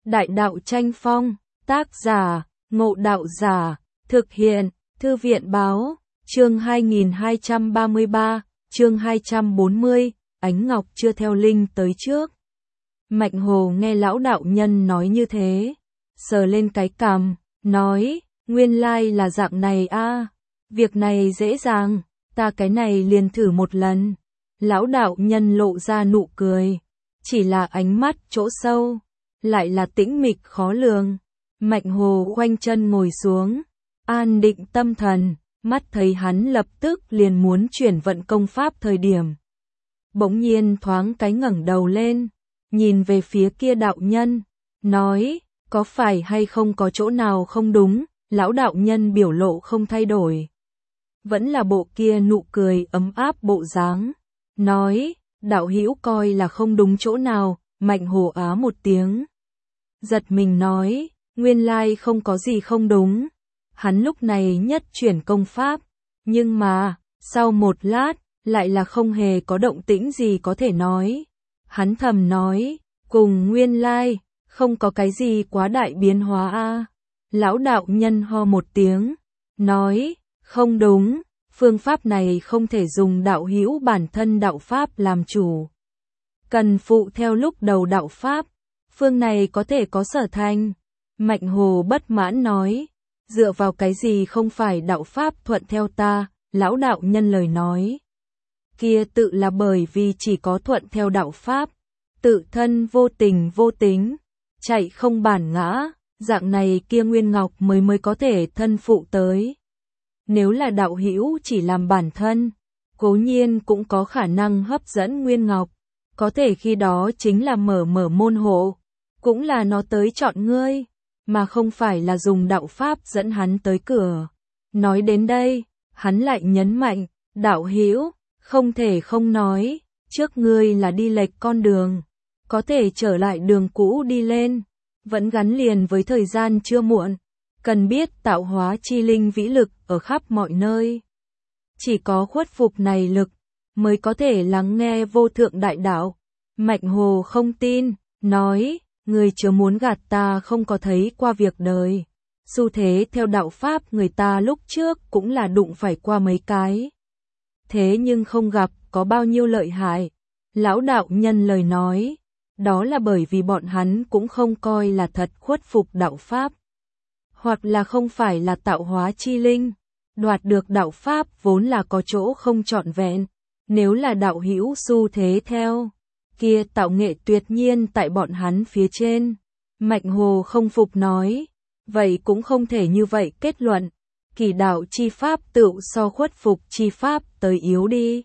Đại đạo tranh phong, tác giả, Ngộ Đạo Giả, thực hiện, Thư viện báo, chương 2233, chương 240, Ánh Ngọc chưa theo Linh tới trước. Mạnh Hồ nghe lão đạo nhân nói như thế, sờ lên cái cằm, nói, nguyên lai là dạng này a, việc này dễ dàng, ta cái này liền thử một lần. Lão đạo nhân lộ ra nụ cười, chỉ là ánh mắt chỗ sâu, lại là tĩnh mịch khó lường. Mạnh Hồ khoanh chân ngồi xuống, an định tâm thần, mắt thấy hắn lập tức liền muốn chuyển vận công pháp thời điểm. Bỗng nhiên thoáng cái ngẩng đầu lên, nhìn về phía kia đạo nhân, nói, có phải hay không có chỗ nào không đúng. Lão đạo nhân biểu lộ không thay đổi, vẫn là bộ kia nụ cười ấm áp bộ dáng, nói, đạo hữu coi là không đúng chỗ nào. Mạnh Hồ á một tiếng, giật mình nói, nguyên lai không có gì không đúng. Hắn lúc này nhất chuyển công pháp, nhưng mà, sau một lát, lại là không hề có động tĩnh gì có thể nói. Hắn thầm nói, cùng nguyên lai, không có cái gì quá đại biến hóa a. Lão đạo nhân ho một tiếng, nói, không đúng, phương pháp này không thể dùng đạo hữu bản thân đạo pháp làm chủ. Cần phụ theo lúc đầu đạo pháp, phương này có thể có sở thành. Mạnh Hồ bất mãn nói, dựa vào cái gì không phải đạo pháp thuận theo ta. Lão đạo nhân lời nói, kia tự là bởi vì chỉ có thuận theo đạo pháp, tự thân vô tình vô tính, chạy không bản ngã, dạng này kia Nguyên Ngọc mới có thể thân phụ tới. Nếu là đạo hữu chỉ làm bản thân, cố nhiên cũng có khả năng hấp dẫn Nguyên Ngọc, có thể khi đó chính là mở môn hộ, cũng là nó tới chọn ngươi, mà không phải là dùng đạo pháp dẫn hắn tới cửa. Nói đến đây, hắn lại nhấn mạnh, đạo hữu, không thể không nói, trước ngươi là đi lệch con đường, có thể trở lại đường cũ đi lên, vẫn gắn liền với thời gian chưa muộn, cần biết tạo hóa chi linh vĩ lực ở khắp mọi nơi. Chỉ có khuất phục này lực, mới có thể lắng nghe vô thượng đại đạo. Mạnh Hồ không tin, nói, người chớ muốn gạt ta không có thấy qua việc đời. Xu thế theo đạo pháp người ta lúc trước cũng là đụng phải qua mấy cái. Thế nhưng không gặp có bao nhiêu lợi hại. Lão đạo nhân lời nói, đó là bởi vì bọn hắn cũng không coi là thật khuất phục đạo pháp. Hoặc là không phải là tạo hóa chi linh. Đoạt được đạo pháp vốn là có chỗ không trọn vẹn. Nếu là đạo hữu xu thế theo, kia tạo nghệ tuyệt nhiên tại bọn hắn phía trên. Mạnh Hồ không phục nói, vậy cũng không thể như vậy kết luận. Kỳ đạo chi pháp tựu so khuất phục chi pháp tới yếu đi.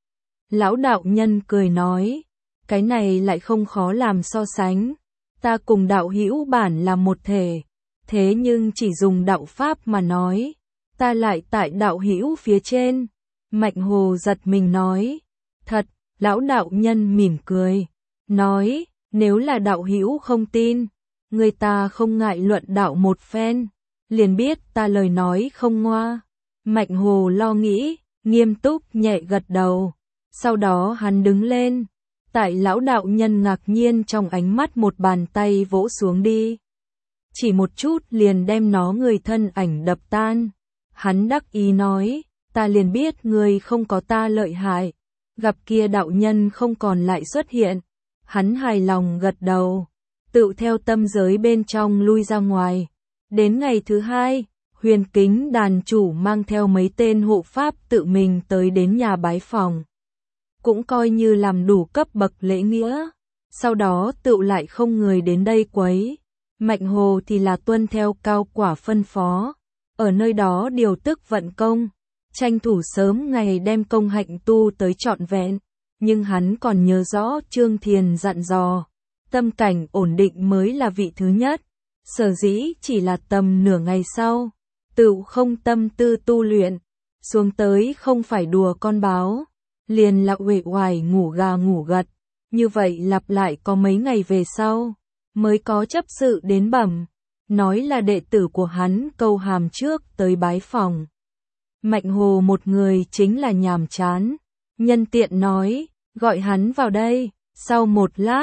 Lão đạo nhân cười nói, cái này lại không khó làm so sánh. Ta cùng đạo hữu bản là một thể, thế nhưng chỉ dùng đạo pháp mà nói, ta lại tại đạo hữu phía trên. Mạnh Hồ giật mình nói, thật. Lão đạo nhân mỉm cười, nói, nếu là đạo hữu không tin, người ta không ngại luận đạo một phen, liền biết ta lời nói không ngoa. Mạnh Hồ lo nghĩ, nghiêm túc nhẹ gật đầu, sau đó hắn đứng lên, tại lão đạo nhân ngạc nhiên trong ánh mắt một bàn tay vỗ xuống đi. Chỉ một chút liền đem nó người thân ảnh đập tan. Hắn đắc ý nói, ta liền biết người không có ta lợi hại. Gặp kia đạo nhân không còn lại xuất hiện, hắn hài lòng gật đầu, tự theo tâm giới bên trong lui ra ngoài. Đến ngày thứ hai, Huyền Kính đàn chủ mang theo mấy tên hộ pháp tự mình tới đến nhà bái phòng. Cũng coi như làm đủ cấp bậc lễ nghĩa, sau đó tự lại không người đến đây quấy. Mạnh Hồ thì là tuân theo cao quả phân phó, ở nơi đó điều tức vận công. Tranh thủ sớm ngày đem công hạnh tu tới trọn vẹn, nhưng hắn còn nhớ rõ Trương Thiền dặn dò, tâm cảnh ổn định mới là vị thứ nhất. Sở dĩ chỉ là tầm nửa ngày sau, tựu không tâm tư tu luyện, xuống tới không phải đùa con báo, liền là uể oải ngủ gà ngủ gật, như vậy lặp lại có mấy ngày về sau, mới có chấp sự đến bẩm, nói là đệ tử của hắn Câu Hàm trước tới bái phòng. Mạnh Hồ một người chính là nhàm chán, nhân tiện nói, gọi hắn vào đây. Sau một lát,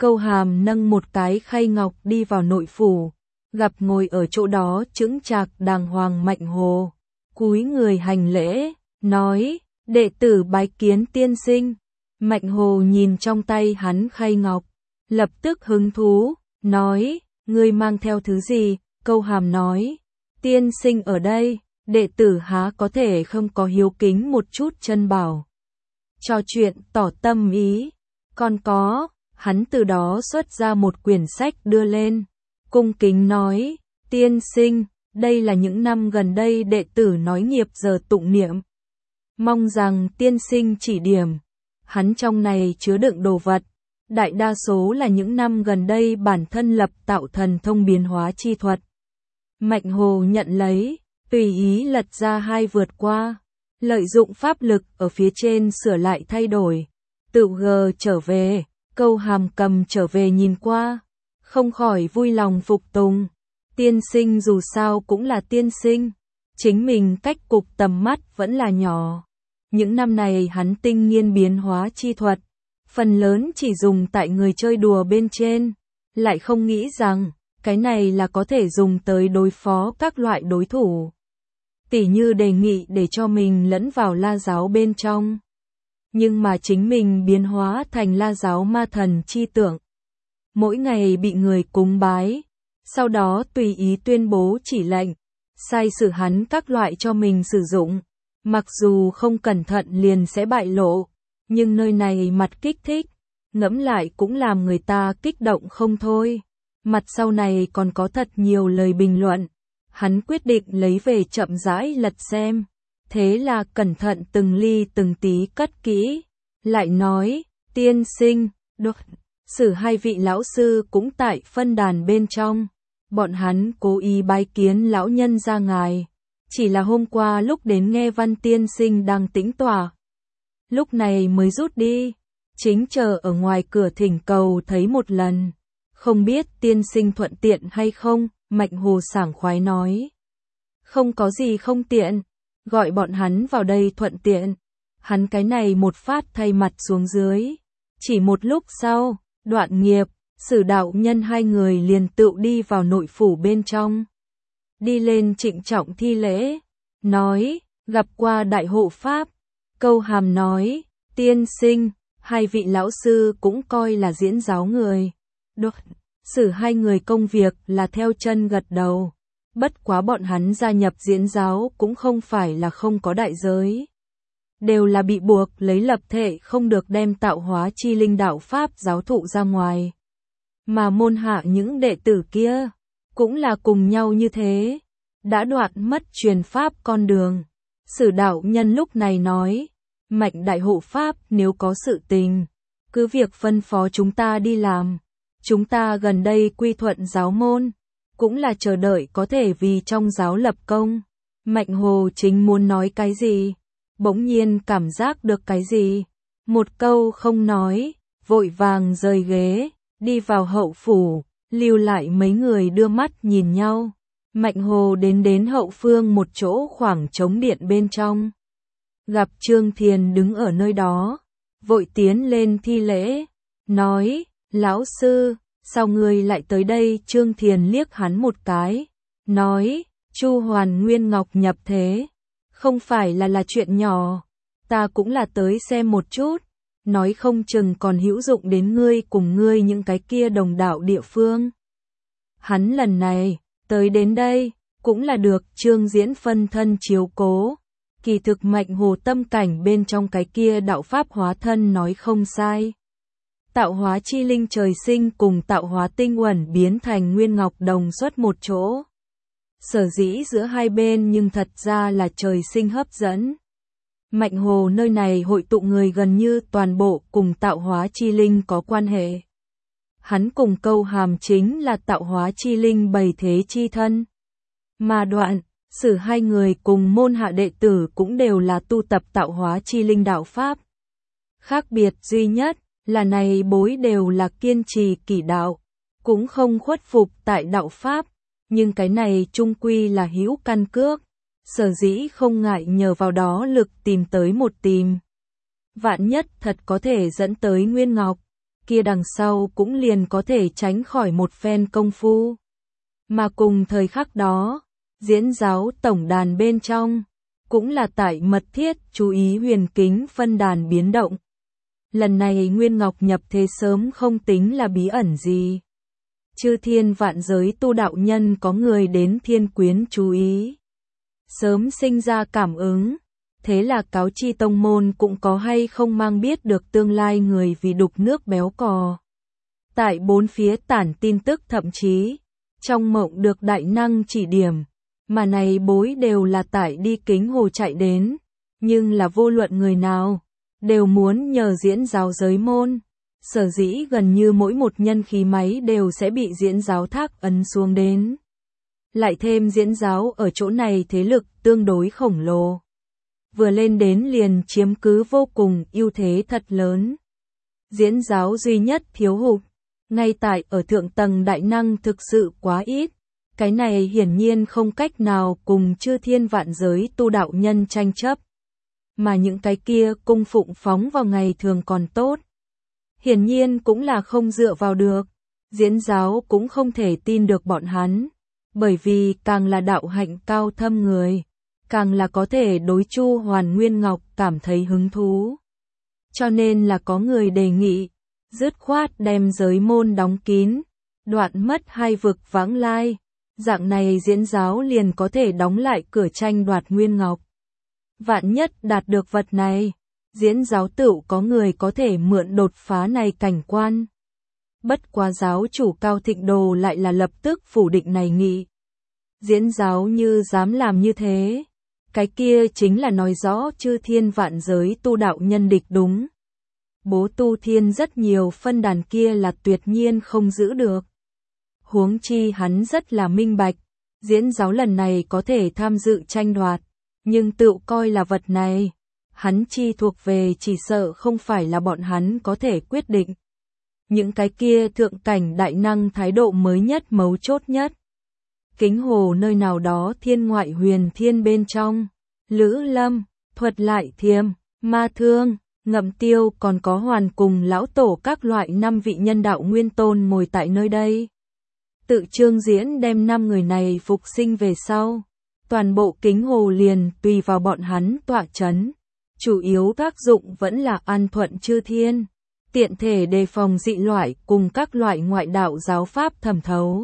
Câu Hàm nâng một cái khay ngọc đi vào nội phủ, gặp ngồi ở chỗ đó chững chạc đàng hoàng Mạnh Hồ, cúi người hành lễ, nói, đệ tử bái kiến tiên sinh. Mạnh Hồ nhìn trong tay hắn khay ngọc, lập tức hứng thú, nói, ngươi mang theo thứ gì? Câu Hàm nói, tiên sinh ở đây, đệ tử há có thể không có hiếu kính một chút chân bảo. Trò chuyện tỏ tâm ý, còn có, hắn từ đó xuất ra một quyển sách đưa lên, cung kính nói, tiên sinh, đây là những năm gần đây đệ tử nói nghiệp giờ tụng niệm. Mong rằng tiên sinh chỉ điểm, hắn trong này chứa đựng đồ vật, đại đa số là những năm gần đây bản thân lập tạo thần thông biến hóa chi thuật. Mạnh Hồ nhận lấy, tùy ý lật ra hai vượt qua, lợi dụng pháp lực ở phía trên sửa lại thay đổi, tự gờ trở về, Câu Hàm cầm trở về nhìn qua, không khỏi vui lòng phục tùng. Tiên sinh dù sao cũng là tiên sinh, chính mình cách cục tầm mắt vẫn là nhỏ. Những năm này hắn tinh nghiên biến hóa chi thuật, phần lớn chỉ dùng tại người chơi đùa bên trên, lại không nghĩ rằng, cái này là có thể dùng tới đối phó các loại đối thủ. Tỉ như đề nghị để cho mình lẫn vào La giáo bên trong. Nhưng mà chính mình biến hóa thành La giáo ma thần chi tượng. Mỗi ngày bị người cúng bái, sau đó tùy ý tuyên bố chỉ lệnh, sai sử hắn các loại cho mình sử dụng. Mặc dù không cẩn thận liền sẽ bại lộ, nhưng nơi này mặt kích thích, ngẫm lại cũng làm người ta kích động không thôi. Mặt sau này còn có thật nhiều lời bình luận, hắn quyết định lấy về chậm rãi lật xem. Thế là cẩn thận từng ly từng tí cất kỹ, lại nói, tiên sinh, sử hai vị lão sư cũng tại phân đàn bên trong, bọn hắn cố ý bái kiến lão nhân ra ngài. Chỉ là hôm qua lúc đến nghe Văn tiên sinh đang tĩnh tọa, lúc này mới rút đi, chính chờ ở ngoài cửa thỉnh cầu thấy một lần, không biết tiên sinh thuận tiện hay không. Mạnh Hồ sảng khoái nói, không có gì không tiện, gọi bọn hắn vào đây thuận tiện. Hắn cái này một phát thay mặt xuống dưới, chỉ một lúc sau, Đoạn Nghiệp, Sử đạo nhân hai người liền tự đi vào nội phủ bên trong. Đi lên trịnh trọng thi lễ, nói, gặp qua đại hộ pháp. Câu Hàm nói, tiên sinh, hai vị lão sư cũng coi là diễn giáo người. Sử hai người công việc là theo chân gật đầu, bất quá bọn hắn gia nhập diễn giáo cũng không phải là không có đại giới. Đều là bị buộc lấy lập thể không được đem tạo hóa chi linh đạo pháp giáo thụ ra ngoài. Mà môn hạ những đệ tử kia, cũng là cùng nhau như thế, đã đoạn mất truyền pháp con đường. Sử đạo nhân lúc này nói, Mạnh đại hộ pháp nếu có sự tình, cứ việc phân phó chúng ta đi làm. Chúng ta gần đây quy thuận giáo môn, cũng là chờ đợi có thể vì trong giáo lập công. Mạnh Hồ chính muốn nói cái gì, bỗng nhiên cảm giác được cái gì, một câu không nói, vội vàng rời ghế, đi vào hậu phủ, lưu lại mấy người đưa mắt nhìn nhau. Mạnh Hồ đến hậu phương một chỗ khoảng trống điện bên trong, gặp Trương Thiền đứng ở nơi đó, vội tiến lên thi lễ, nói, lão sư, sao ngươi lại tới đây? Trương Thiền liếc hắn một cái, nói, Chu Hoàn Nguyên Ngọc nhập thế, không phải là chuyện nhỏ, ta cũng là tới xem một chút, nói không chừng còn hữu dụng đến ngươi cùng ngươi những cái kia đồng đạo địa phương. Hắn lần này, tới đến đây, cũng là được Trương Diễn phân thân chiếu cố, kỳ thực Mạnh Hồ tâm cảnh bên trong cái kia đạo pháp hóa thân nói không sai. Tạo hóa chi linh trời sinh cùng tạo hóa tinh uẩn biến thành nguyên ngọc đồng xuất một chỗ. Sở dĩ giữa hai bên nhưng thật ra là trời sinh hấp dẫn. Mạnh Hồ nơi này hội tụ người gần như toàn bộ cùng tạo hóa chi linh có quan hệ. Hắn cùng Câu Hàm chính là tạo hóa chi linh bày thế chi thân. Mà Đoạn, Sử hai người cùng môn hạ đệ tử cũng đều là tu tập tạo hóa chi linh đạo pháp. Khác biệt duy nhất là này bối đều là kiên trì kỷ đạo, cũng không khuất phục tại đạo pháp, nhưng cái này chung quy là hữu căn cước, sở dĩ không ngại nhờ vào đó lực tìm tới một tìm. Vạn nhất thật có thể dẫn tới Nguyên Ngọc, kia đằng sau cũng liền có thể tránh khỏi một phen công phu. Mà cùng thời khắc đó, Diễn giáo tổng đàn bên trong, cũng là tại mật thiết chú ý huyền kính phân đàn biến động. Lần này Nguyên Ngọc nhập thế sớm không tính là bí ẩn gì. Chư thiên vạn giới tu đạo nhân có người đến Thiên Quyến chú ý. Sớm sinh ra cảm ứng, thế là cáo chi tông môn cũng có hay không mang biết được tương lai người vì đục nước béo cò. Tại bốn phía tản tin tức thậm chí, trong mộng được đại năng chỉ điểm, mà này bối đều là tại đi Kính Hồ chạy đến, nhưng là vô luận người nào, đều muốn nhờ Diễn giáo giới môn. Sở dĩ gần như mỗi một nhân khí máy đều sẽ bị Diễn giáo thác ấn xuống đến. Lại thêm Diễn giáo ở chỗ này thế lực tương đối khổng lồ. Vừa lên đến liền chiếm cứ vô cùng ưu thế thật lớn. Diễn giáo duy nhất thiếu hụt, ngay tại ở thượng tầng đại năng thực sự quá ít. Cái này hiển nhiên không cách nào cùng chư thiên vạn giới tu đạo nhân tranh chấp. Mà những cái kia cung phụng phóng vào ngày thường còn tốt. Hiển nhiên cũng là không dựa vào được. Diễn giáo cũng không thể tin được bọn hắn. Bởi vì càng là đạo hạnh cao thâm người, càng là có thể đối Chu Hoàn Nguyên Ngọc cảm thấy hứng thú. Cho nên là có người đề nghị, dứt khoát đem giới môn đóng kín, đoạn mất hai vực vãng lai. Dạng này Diễn giáo liền có thể đóng lại cửa tranh đoạt Nguyên Ngọc. Vạn nhất đạt được vật này, Diễn giáo tựu có người có thể mượn đột phá này cảnh quan. Bất quá giáo chủ Cao Thịnh Đồ lại là lập tức phủ định này nghị. Diễn giáo như dám làm như thế, cái kia chính là nói rõ chư thiên vạn giới tu đạo nhân địch đúng. Bố tu thiên rất nhiều phân đàn kia là tuyệt nhiên không giữ được. Huống chi hắn rất là minh bạch, Diễn giáo lần này có thể tham dự tranh đoạt, nhưng tự coi là vật này, hắn chi thuộc về chỉ sợ không phải là bọn hắn có thể quyết định. Những cái kia thượng cảnh đại năng thái độ mới nhất mấu chốt nhất. Kính Hồ nơi nào đó thiên ngoại huyền thiên bên trong, Lữ Lâm, Thuật Lại Thiêm, Ma Thương, Ngậm Tiêu còn có Hoàn cùng lão tổ các loại 5 vị nhân đạo nguyên tôn ngồi tại nơi đây. Tự Trương Diễn đem 5 người này phục sinh về sau, toàn bộ Kính Hồ liền tùy vào bọn hắn tọa chấn. Chủ yếu tác dụng vẫn là an thuận chư thiên, tiện thể đề phòng dị loại cùng các loại ngoại đạo giáo pháp thẩm thấu.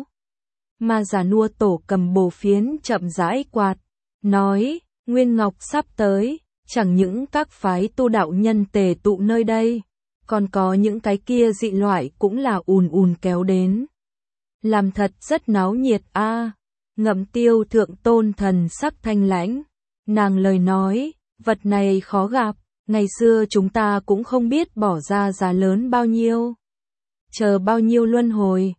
Mà già nua tổ cầm bồ phiến chậm rãi quạt, nói, Nguyên Ngọc sắp tới, chẳng những các phái tu đạo nhân tề tụ nơi đây, còn có những cái kia dị loại cũng là ùn ùn kéo đến. Làm thật rất náo nhiệt a. Ngậm Tiêu thượng tôn thần sắc thanh lãnh, nàng lời nói, vật này khó gặp, ngày xưa chúng ta cũng không biết bỏ ra giá lớn bao nhiêu. Chờ bao nhiêu luân hồi,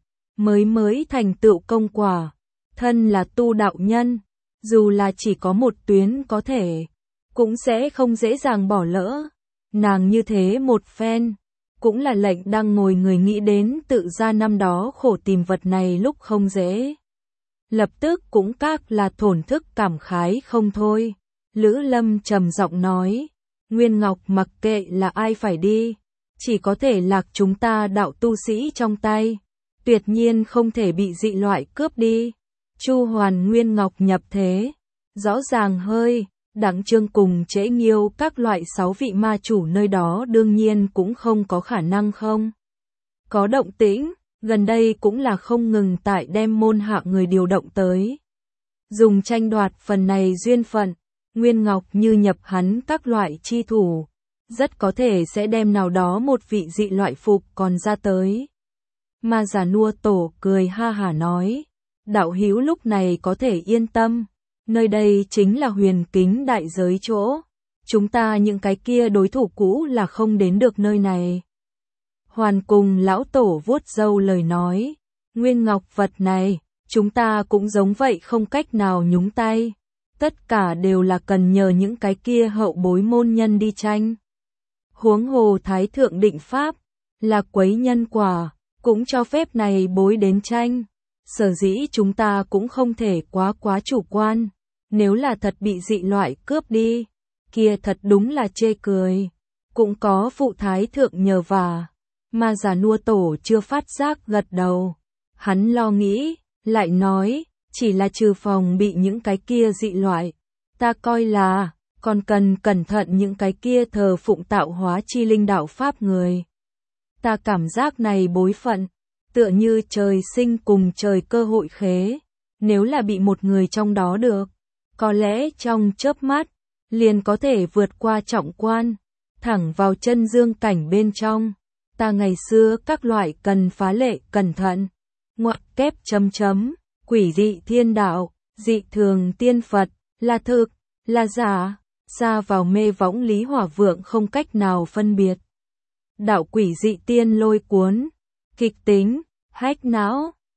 mới thành tựu công quả, thân là tu đạo nhân, dù là chỉ có một tuyến có thể, cũng sẽ không dễ dàng bỏ lỡ. Nàng như thế một phen, cũng là lệnh đang ngồi người nghĩ đến tự ra năm đó khổ tìm vật này lúc không dễ. Lập tức cũng các là thổn thức cảm khái không thôi. Lữ Lâm trầm giọng nói, Nguyên Ngọc mặc kệ là ai phải đi, chỉ có thể lạc chúng ta đạo tu sĩ trong tay, tuyệt nhiên không thể bị dị loại cướp đi. Chu Hoàn Nguyên Ngọc nhập thế, rõ ràng hơi, Đặng Trương cùng Trễ Nghiêu các loại 6 vị ma chủ nơi đó đương nhiên cũng không có khả năng không có động tĩnh, gần đây cũng là không ngừng tại đem môn hạ người điều động tới. Dùng tranh đoạt phần này duyên phận, Nguyên Ngọc như nhập hắn các loại chi thủ, rất có thể sẽ đem nào đó một vị dị loại phục còn ra tới. Mà già nua tổ cười ha hả nói, đạo hữu lúc này có thể yên tâm, nơi đây chính là huyền kính đại giới chỗ, chúng ta những cái kia đối thủ cũ là không đến được nơi này. Hoàn cùng lão tổ vuốt râu lời nói, Nguyên Ngọc vật này, chúng ta cũng giống vậy không cách nào nhúng tay, tất cả đều là cần nhờ những cái kia hậu bối môn nhân đi tranh. Huống hồ Thái Thượng định pháp, là quấy nhân quả, cũng cho phép này bối đến tranh. Sở dĩ chúng ta cũng không thể quá chủ quan, nếu là thật bị dị loại cướp đi, kia thật đúng là chê cười. Cũng có phụ Thái Thượng nhờ vả, mà Già Nua Tổ chưa phát giác gật đầu. Hắn lo nghĩ, lại nói, chỉ là trừ phòng bị những cái kia dị loại. Ta coi là, còn cần cẩn thận những cái kia thờ phụng tạo hóa chi linh đạo pháp người. Ta cảm giác này bối phận, tựa như trời sinh cùng trời cơ hội khế. Nếu là bị một người trong đó được, có lẽ trong chớp mắt, liền có thể vượt qua trọng quan, thẳng vào chân dương cảnh bên trong. Ta ngày xưa các loại cần phá lệ cẩn thận. Ngoặc kép chấm chấm, quỷ dị thiên đạo, dị thường tiên Phật, là thực, là giả, xa vào mê võng Lý Hỏa Vượng không cách nào phân biệt. Đạo quỷ dị tiên lôi cuốn, kịch tính, hách não,